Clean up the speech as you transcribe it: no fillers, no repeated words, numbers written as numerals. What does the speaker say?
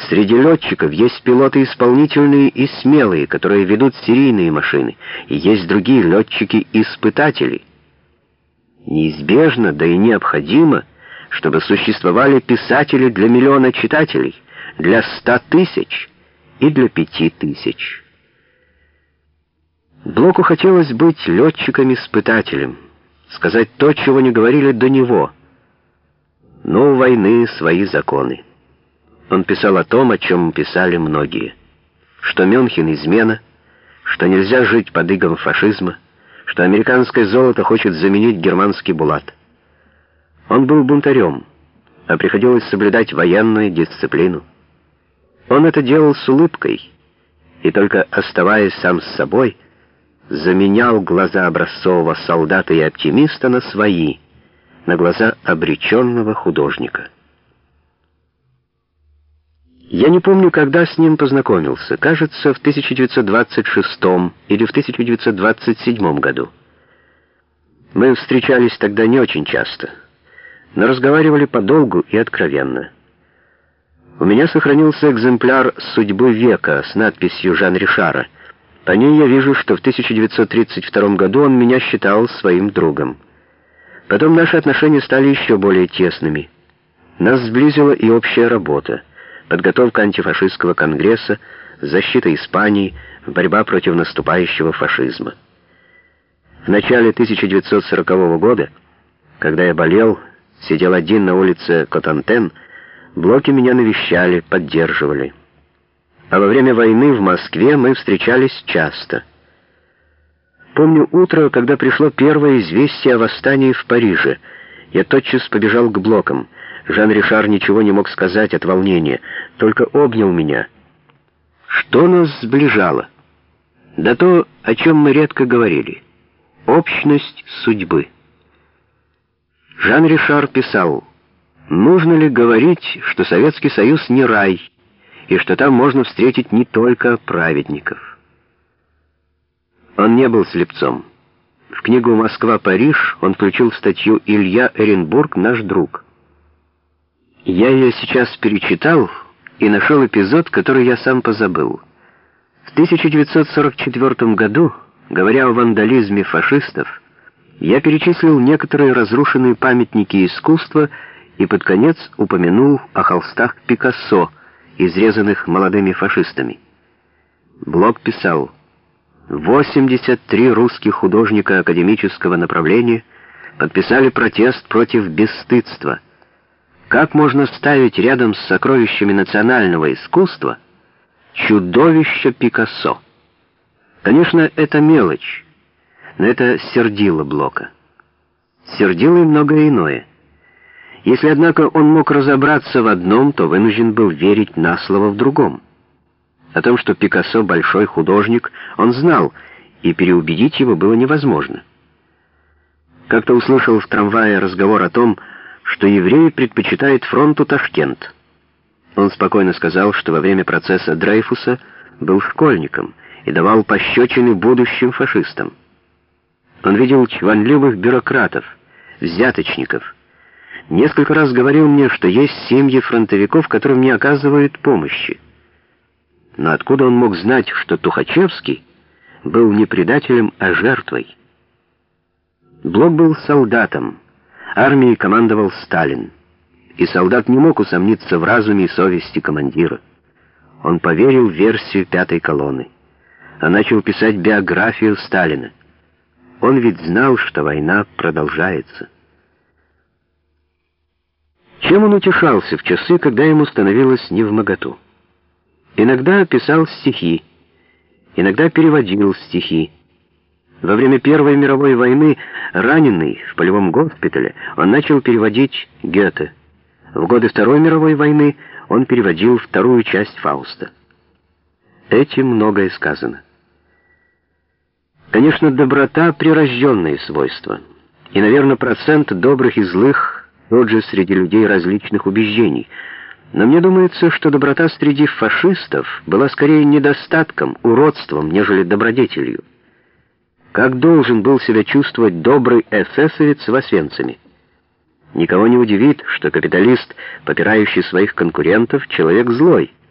Среди летчиков есть пилоты исполнительные и смелые, которые ведут серийные машины, и есть другие летчики-испытатели. Неизбежно, да и необходимо, чтобы существовали писатели для миллиона читателей, для 100 тысяч и для 5000. Блоку хотелось быть летчиком-испытателем, сказать то, чего не говорили до него. Но у войны свои законы. Он писал о том, о чем писали многие. Что Мюнхен — измена, что нельзя жить под игом фашизма, что американское золото хочет заменить германский булат. Он был бунтарем, а приходилось соблюдать военную дисциплину. Он это делал с улыбкой, и только оставаясь сам с собой, заменял глаза образцового солдата и оптимиста на свои, на глаза обреченного художника. Я не помню, когда с ним познакомился, кажется, в 1926 или в 1927 году. Мы встречались тогда не очень часто, но разговаривали подолгу и откровенно. У меня сохранился экземпляр «Судьбы века» с надписью Жан Ришара. По ней я вижу, что в 1932 году он меня считал своим другом. Потом наши отношения стали еще более тесными. Нас сблизила и общая работа. Подготовка антифашистского конгресса, защита Испании, борьба против наступающего фашизма. В начале 1940 года, когда я болел, сидел один на улице Котантен, Блоки меня навещали, поддерживали. А во время войны в Москве мы встречались часто. Помню утро, когда пришло первое известие о восстании в Париже. Я тотчас побежал к Блокам. Жан Ришар ничего не мог сказать от волнения, только обнял меня. Что нас сближало? Да то, о чем мы редко говорили. Общность судьбы. Жан Ришар писал: «Нужно ли говорить, что Советский Союз не рай, и что там можно встретить не только праведников?» Он не был слепцом. В книгу «Москва-Париж» он включил статью «Илья Эренбург, наш друг». Я ее сейчас перечитал и нашел эпизод, который я сам позабыл. В 1944 году, говоря о вандализме фашистов, я перечислил некоторые разрушенные памятники искусства и под конец упомянул о холстах Пикассо, изрезанных молодыми фашистами. Блок писал: 83 русских художника академического направления подписали протест против бесстыдства. Как можно ставить рядом с сокровищами национального искусства чудовище Пикассо? Конечно, это мелочь, но это сердило Блока. Сердило и многое иное. Если, однако, он мог разобраться в одном, то вынужден был верить на слово в другом. О том, что Пикассо большой художник, он знал, и переубедить его было невозможно. Как-то услышал в трамвае разговор о том, что евреи предпочитают фронту Ташкент. Он спокойно сказал, что во время процесса Дрейфуса был школьником и давал пощечины будущим фашистам. Он видел чванливых бюрократов, взяточников. Несколько раз говорил мне, что есть семьи фронтовиков, которым не оказывают помощи. Но откуда он мог знать, что Тухачевский был не предателем, а жертвой? Блок был солдатом. Армией командовал Сталин. И солдат не мог усомниться в разуме и совести командира. Он поверил в версию пятой колонны. А начал писать биографию Сталина. Он ведь знал, что война продолжается. Чем он утешался в часы, когда ему становилось невмоготу? Иногда писал стихи, иногда переводил стихи. Во время Первой мировой войны, раненый в полевом госпитале, он начал переводить Гёте. В годы Второй мировой войны он переводил вторую часть Фауста. Этим многое сказано. Конечно, доброта — прирожденное свойство. И, наверное, процент добрых и злых тот же среди людей различных убеждений. Но мне думается, что доброта среди фашистов была скорее недостатком, уродством, нежели добродетелью. Как должен был себя чувствовать добрый эсэсовец в Освенциме? Никого не удивит, что капиталист, попирающий своих конкурентов, человек злой.